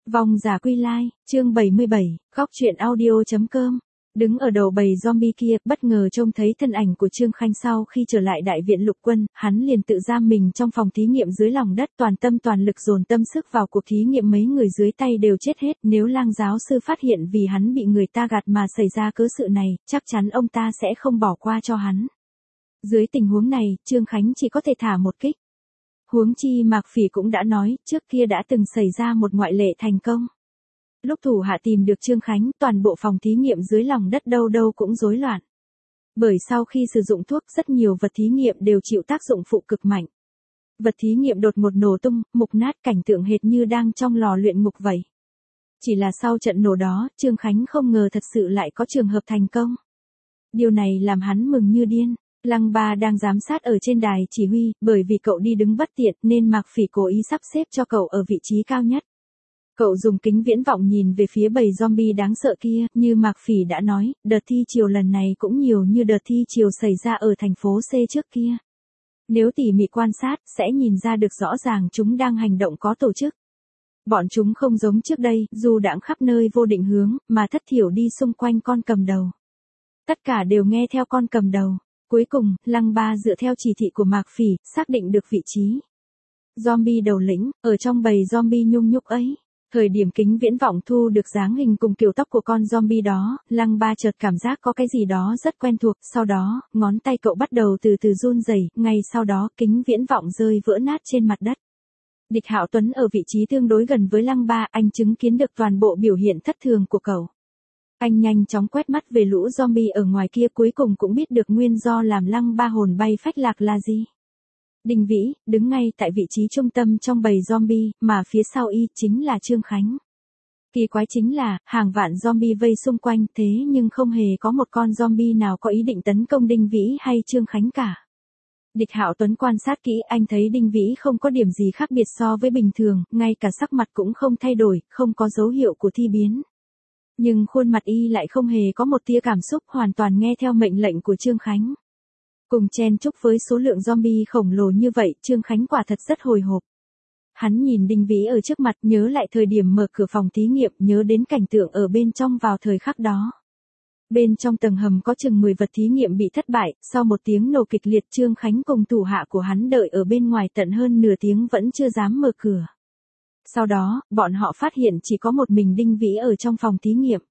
Vong giả quy lai, chương 77, góc truyện audio.com. Đứng ở đầu bầy zombie kia, bất ngờ trông thấy thân ảnh của Trương Khánh sau khi trở lại đại viện lục quân, hắn liền tự giam mình trong phòng thí nghiệm dưới lòng đất, toàn tâm toàn lực dồn tâm sức vào cuộc thí nghiệm, mấy người dưới tay đều chết hết, nếu Lang giáo sư phát hiện vì hắn bị người ta gạt mà xảy ra cớ sự này, chắc chắn ông ta sẽ không bỏ qua cho hắn. Dưới tình huống này, Trương Khánh chỉ có thể thả một kích. Huống chi Mạc Phỉ cũng đã nói, trước kia đã từng xảy ra một ngoại lệ thành công. Lúc thủ hạ tìm được Trương Khánh, toàn bộ phòng thí nghiệm dưới lòng đất đâu đâu cũng rối loạn. Bởi sau khi sử dụng thuốc, rất nhiều vật thí nghiệm đều chịu tác dụng phụ cực mạnh. Vật thí nghiệm đột ngột nổ tung, mục nát, cảnh tượng hệt như đang trong lò luyện ngục vậy. Chỉ là sau trận nổ đó, Trương Khánh không ngờ thật sự lại có trường hợp thành công. Điều này làm hắn mừng như điên. Lăng Ba đang giám sát ở trên đài chỉ huy, bởi vì cậu đi đứng bất tiện nên Mạc Phỉ cố ý sắp xếp cho cậu ở vị trí cao nhất. Cậu dùng kính viễn vọng nhìn về phía bầy zombie đáng sợ kia, như Mạc Phỉ đã nói, đợt thi chiều lần này cũng nhiều như đợt thi chiều xảy ra ở thành phố C trước kia. Nếu tỉ mỉ quan sát, sẽ nhìn ra được rõ ràng chúng đang hành động có tổ chức. Bọn chúng không giống trước đây, dù đãng khắp nơi vô định hướng, mà thất thiểu đi xung quanh con cầm đầu. Tất cả đều nghe theo con cầm đầu. Cuối cùng, Lăng Ba dựa theo chỉ thị của Mạc Phỉ, xác định được vị trí zombie đầu lĩnh, ở trong bầy zombie nhung nhúc ấy. Thời điểm kính viễn vọng thu được dáng hình cùng kiểu tóc của con zombie đó, Lăng Ba chợt cảm giác có cái gì đó rất quen thuộc, sau đó, ngón tay cậu bắt đầu từ từ run rẩy, ngay sau đó kính viễn vọng rơi vỡ nát trên mặt đất. Địch Hạo Tuấn ở vị trí tương đối gần với Lăng Ba, anh chứng kiến được toàn bộ biểu hiện thất thường của cậu. Anh nhanh chóng quét mắt về lũ zombie ở ngoài kia, cuối cùng cũng biết được nguyên do làm Lăng Ba hồn bay phách lạc là gì. Đinh Vĩ, đứng ngay tại vị trí trung tâm trong bầy zombie, mà phía sau y chính là Trương Khánh. Kỳ quái chính là, hàng vạn zombie vây xung quanh, thế nhưng không hề có một con zombie nào có ý định tấn công Đinh Vĩ hay Trương Khánh cả. Địch Hạo Tuấn quan sát kỹ, anh thấy Đinh Vĩ không có điểm gì khác biệt so với bình thường, ngay cả sắc mặt cũng không thay đổi, không có dấu hiệu của thi biến. Nhưng khuôn mặt y lại không hề có một tia cảm xúc, hoàn toàn nghe theo mệnh lệnh của Trương Khánh. Cùng chen chúc với số lượng zombie khổng lồ như vậy, Trương Khánh quả thật rất hồi hộp. Hắn nhìn Đinh Vĩ ở trước mặt, nhớ lại thời điểm mở cửa phòng thí nghiệm, nhớ đến cảnh tượng ở bên trong vào thời khắc đó. Bên trong tầng hầm có chừng 10 vật thí nghiệm bị thất bại, sau một tiếng nổ kịch liệt, Trương Khánh cùng thủ hạ của hắn đợi ở bên ngoài tận hơn nửa tiếng vẫn chưa dám mở cửa. Sau đó, bọn họ phát hiện chỉ có một mình Đinh Vĩ ở trong phòng thí nghiệm.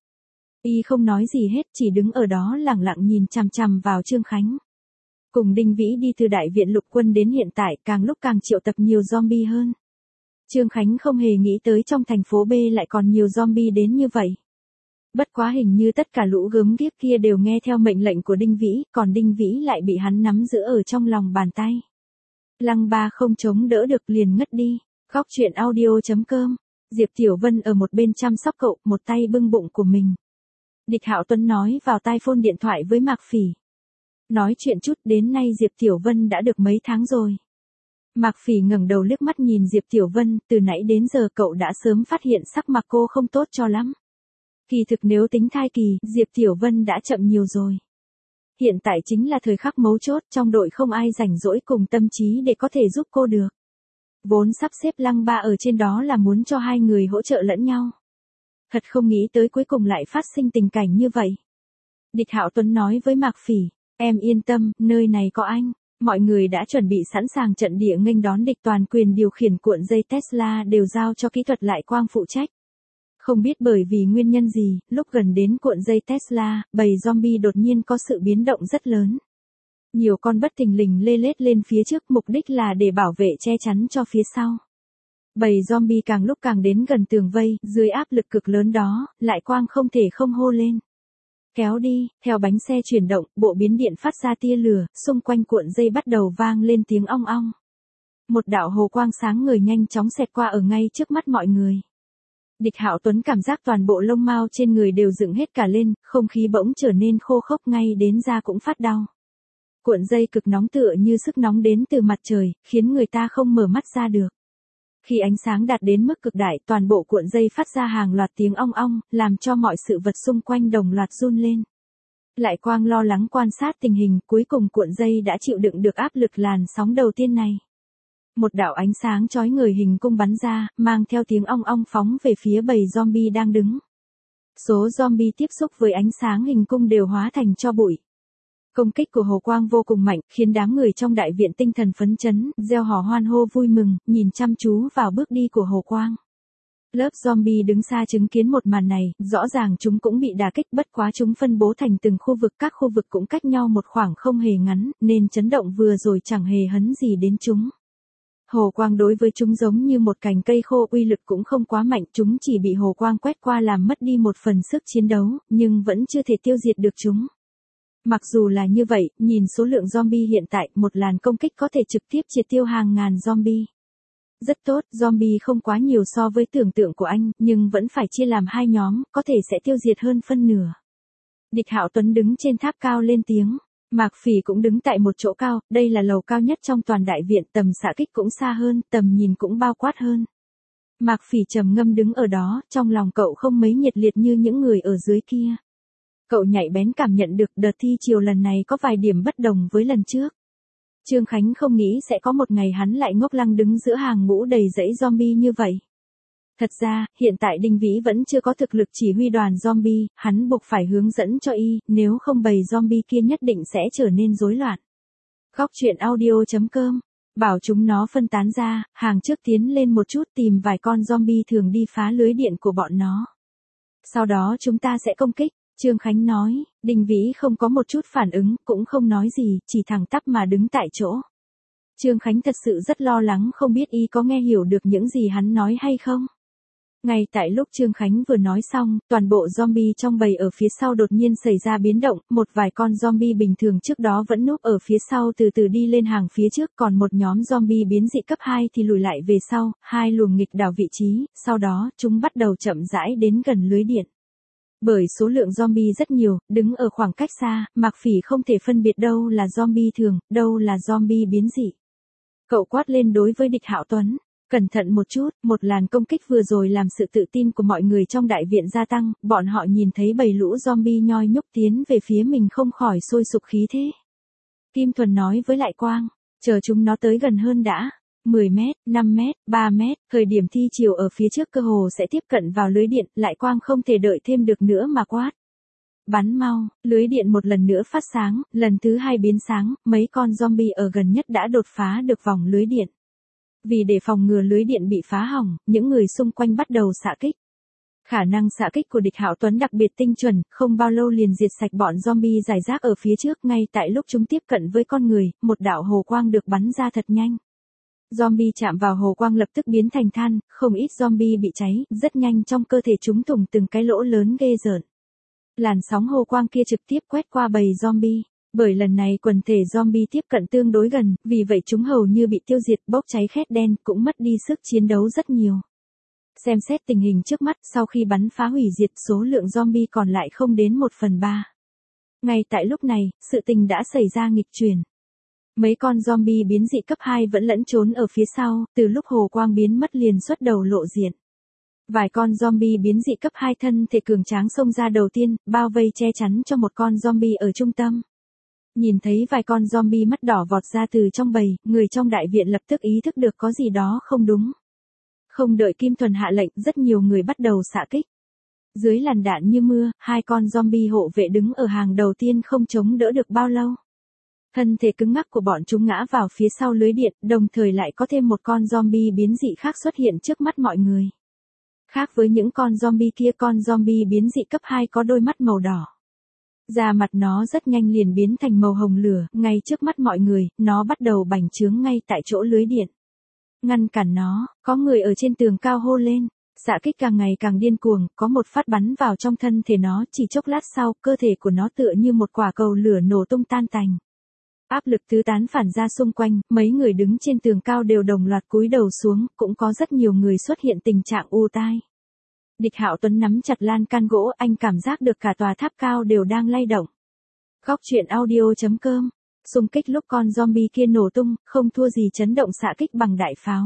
Y không nói gì hết, chỉ đứng ở đó lẳng lặng nhìn chằm chằm vào Trương Khánh. Cùng Đinh Vĩ đi từ đại viện lục quân đến hiện tại, càng lúc càng triệu tập nhiều zombie hơn. Trương Khánh không hề nghĩ tới trong thành phố B lại còn nhiều zombie đến như vậy. Bất quá hình như tất cả lũ gớm ghiếc kia đều nghe theo mệnh lệnh của Đinh Vĩ, còn Đinh Vĩ lại bị hắn nắm giữ ở trong lòng bàn tay. Lăng Ba không chống đỡ được liền ngất đi. Góc truyện audio.com. Diệp Tiểu Vân ở một bên chăm sóc cậu, một tay bưng bụng của mình. Địch Hạo Tuấn nói vào tai phone điện thoại với Mạc Phỉ. Nói chuyện chút, đến nay Diệp Tiểu Vân đã được mấy tháng rồi. Mạc Phỉ ngẩng đầu liếc mắt nhìn Diệp Tiểu Vân, từ nãy đến giờ cậu đã sớm phát hiện sắc mặt cô không tốt cho lắm. Kỳ thực nếu tính thai kỳ, Diệp Tiểu Vân đã chậm nhiều rồi. Hiện tại chính là thời khắc mấu chốt, trong đội không ai rảnh rỗi cùng tâm trí để có thể giúp cô được. Vốn sắp xếp Lăng Ba ở trên đó là muốn cho hai người hỗ trợ lẫn nhau. Thật không nghĩ tới cuối cùng lại phát sinh tình cảnh như vậy. Địch Hạo Tuấn nói với Mạc Phỉ, em yên tâm, nơi này có anh. Mọi người đã chuẩn bị sẵn sàng trận địa nghênh đón địch, toàn quyền điều khiển cuộn dây Tesla đều giao cho kỹ thuật Lại Quang phụ trách. Không biết bởi vì nguyên nhân gì, lúc gần đến cuộn dây Tesla, bầy zombie đột nhiên có sự biến động rất lớn. Nhiều con bất thình lình lê lết lên phía trước, mục đích là để bảo vệ che chắn cho phía sau. Bầy zombie càng lúc càng đến gần tường vây, dưới áp lực cực lớn đó, Lại Quang không thể không hô lên. Kéo đi, theo bánh xe chuyển động, bộ biến điện phát ra tia lửa, xung quanh cuộn dây bắt đầu vang lên tiếng ong ong. Một đạo hồ quang sáng ngời nhanh chóng xẹt qua ở ngay trước mắt mọi người. Địch Hạo Tuấn cảm giác toàn bộ lông mao trên người đều dựng hết cả lên, không khí bỗng trở nên khô khốc, ngay đến da cũng phát đau. Cuộn dây cực nóng tựa như sức nóng đến từ mặt trời, khiến người ta không mở mắt ra được. Khi ánh sáng đạt đến mức cực đại, toàn bộ cuộn dây phát ra hàng loạt tiếng ong ong, làm cho mọi sự vật xung quanh đồng loạt run lên. Lại Quang lo lắng quan sát tình hình, cuối cùng cuộn dây đã chịu đựng được áp lực làn sóng đầu tiên này. Một đạo ánh sáng chói ngời hình cung bắn ra, mang theo tiếng ong ong phóng về phía bầy zombie đang đứng. Số zombie tiếp xúc với ánh sáng hình cung đều hóa thành tro bụi. Công kích của hồ quang vô cùng mạnh, khiến đám người trong đại viện tinh thần phấn chấn, reo hò hoan hô vui mừng, nhìn chăm chú vào bước đi của hồ quang. Lớp zombie đứng xa chứng kiến một màn này, rõ ràng chúng cũng bị đả kích, bất quá chúng phân bố thành từng khu vực, các khu vực cũng cách nhau một khoảng không hề ngắn, nên chấn động vừa rồi chẳng hề hấn gì đến chúng. Hồ quang đối với chúng giống như một cành cây khô, uy lực cũng không quá mạnh, chúng chỉ bị hồ quang quét qua làm mất đi một phần sức chiến đấu, nhưng vẫn chưa thể tiêu diệt được chúng. Mặc dù là như vậy, nhìn số lượng zombie hiện tại, một làn công kích có thể trực tiếp triệt tiêu hàng ngàn zombie. Rất tốt, zombie không quá nhiều so với tưởng tượng của anh, nhưng vẫn phải chia làm hai nhóm, có thể sẽ tiêu diệt hơn phân nửa. Địch Hạo Tuấn đứng trên tháp cao lên tiếng. Mạc Phỉ cũng đứng tại một chỗ cao, đây là lầu cao nhất trong toàn đại viện, tầm xạ kích cũng xa hơn, tầm nhìn cũng bao quát hơn. Mạc Phỉ trầm ngâm đứng ở đó, trong lòng cậu không mấy nhiệt liệt như những người ở dưới kia. Cậu nhạy bén cảm nhận được đợt thi chiều lần này có vài điểm bất đồng với lần trước. Trương Khánh không nghĩ sẽ có một ngày hắn lại ngốc lăng đứng giữa hàng ngũ đầy dãy zombie như vậy. Thật ra, hiện tại Đinh Vĩ vẫn chưa có thực lực chỉ huy đoàn zombie, hắn buộc phải hướng dẫn cho y, nếu không bầy zombie kia nhất định sẽ trở nên rối loạn. Góc truyện audio.com, bảo chúng nó phân tán ra, hàng trước tiến lên một chút tìm vài con zombie thường đi phá lưới điện của bọn nó. Sau đó chúng ta sẽ công kích, Trương Khánh nói. Đinh Vĩ không có một chút phản ứng, cũng không nói gì, chỉ thẳng tắp mà đứng tại chỗ. Trương Khánh thật sự rất lo lắng, không biết y có nghe hiểu được những gì hắn nói hay không. Ngay tại lúc Trương Khánh vừa nói xong, toàn bộ zombie trong bầy ở phía sau đột nhiên xảy ra biến động, một vài con zombie bình thường trước đó vẫn núp ở phía sau từ từ đi lên hàng phía trước, còn một nhóm zombie biến dị cấp 2 thì lùi lại về sau, hai luồng nghịch đảo vị trí, sau đó chúng bắt đầu chậm rãi đến gần lưới điện. Bởi số lượng zombie rất nhiều, đứng ở khoảng cách xa, Mạc Phỉ không thể phân biệt đâu là zombie thường, đâu là zombie biến dị. Cậu quát lên đối với Địch Hạo Tuấn. Cẩn thận một chút, một làn công kích vừa rồi làm sự tự tin của mọi người trong đại viện gia tăng, bọn họ nhìn thấy bầy lũ zombie nhoi nhúc tiến về phía mình không khỏi sôi sục khí thế. Kim Thuần nói với Lại Quang, chờ chúng nó tới gần hơn đã. 10 mét, 5 mét, 3 mét, thời điểm thi chiều ở phía trước cơ hồ sẽ tiếp cận vào lưới điện, Lại Quang không thể đợi thêm được nữa mà quát. Bắn mau, lưới điện một lần nữa phát sáng, lần thứ hai biến sáng, mấy con zombie ở gần nhất đã đột phá được vòng lưới điện. Vì để phòng ngừa lưới điện bị phá hỏng, những người xung quanh bắt đầu xạ kích. Khả năng xạ kích của Địch Hạo Tuấn đặc biệt tinh chuẩn, không bao lâu liền diệt sạch bọn zombie rải rác ở phía trước. Ngay tại lúc chúng tiếp cận với con người, một đạo hồ quang được bắn ra thật nhanh. Zombie chạm vào hồ quang lập tức biến thành than, không ít zombie bị cháy, rất nhanh trong cơ thể chúng thủng từng cái lỗ lớn ghê rợn. Làn sóng hồ quang kia trực tiếp quét qua bầy zombie. Bởi lần này quần thể zombie tiếp cận tương đối gần, vì vậy chúng hầu như bị tiêu diệt, bốc cháy khét đen, cũng mất đi sức chiến đấu rất nhiều. Xem xét tình hình trước mắt, sau khi bắn phá hủy diệt, số lượng zombie còn lại không đến 1/3. Ngay tại lúc này, sự tình đã xảy ra nghịch chuyển. Mấy con zombie biến dị cấp 2 vẫn lẫn trốn ở phía sau, từ lúc hồ quang biến mất liền xuất đầu lộ diện. Vài con zombie biến dị cấp 2 thân thể cường tráng xông ra đầu tiên, bao vây che chắn cho một con zombie ở trung tâm. Nhìn thấy vài con zombie mắt đỏ vọt ra từ trong bầy, người trong đại viện lập tức ý thức được có gì đó không đúng. Không đợi Kim Thuần hạ lệnh, rất nhiều người bắt đầu xạ kích. Dưới làn đạn như mưa, hai con zombie hộ vệ đứng ở hàng đầu tiên không chống đỡ được bao lâu. Thân thể cứng ngắc của bọn chúng ngã vào phía sau lưới điện, đồng thời lại có thêm một con zombie biến dị khác xuất hiện trước mắt mọi người. Khác với những con zombie kia, con zombie biến dị cấp 2 có đôi mắt màu đỏ. Da mặt nó rất nhanh liền biến thành màu hồng lửa, ngay trước mắt mọi người, nó bắt đầu bành trướng ngay tại chỗ lưới điện. Ngăn cản nó, có người ở trên tường cao hô lên, xạ kích càng ngày càng điên cuồng, có một phát bắn vào trong thân thể nó, chỉ chốc lát sau, cơ thể của nó tựa như một quả cầu lửa nổ tung tan tành. Áp lực tứ tán phản ra xung quanh, mấy người đứng trên tường cao đều đồng loạt cúi đầu xuống, cũng có rất nhiều người xuất hiện tình trạng u tai. Địch Hạo Tuấn nắm chặt lan can gỗ, anh cảm giác được cả tòa tháp cao đều đang lay động. Góc truyện audio.com, xung kích lúc con zombie kia nổ tung, không thua gì chấn động xạ kích bằng đại pháo.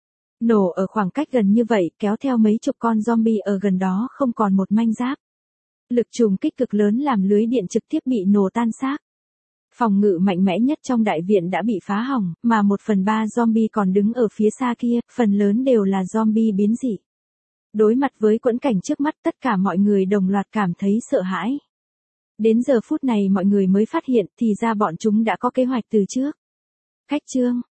Nổ ở khoảng cách gần như vậy, kéo theo mấy chục con zombie ở gần đó không còn một manh giáp. Lực trùng kích cực lớn làm lưới điện trực tiếp bị nổ tan xác. Phòng ngự mạnh mẽ nhất trong đại viện đã bị phá hỏng, mà 1/3 zombie còn đứng ở phía xa kia, phần lớn đều là zombie biến dị. Đối mặt với quẫn cảnh trước mắt, tất cả mọi người đồng loạt cảm thấy sợ hãi. Đến giờ phút này mọi người mới phát hiện thì ra bọn chúng đã có kế hoạch từ trước. Khách chương,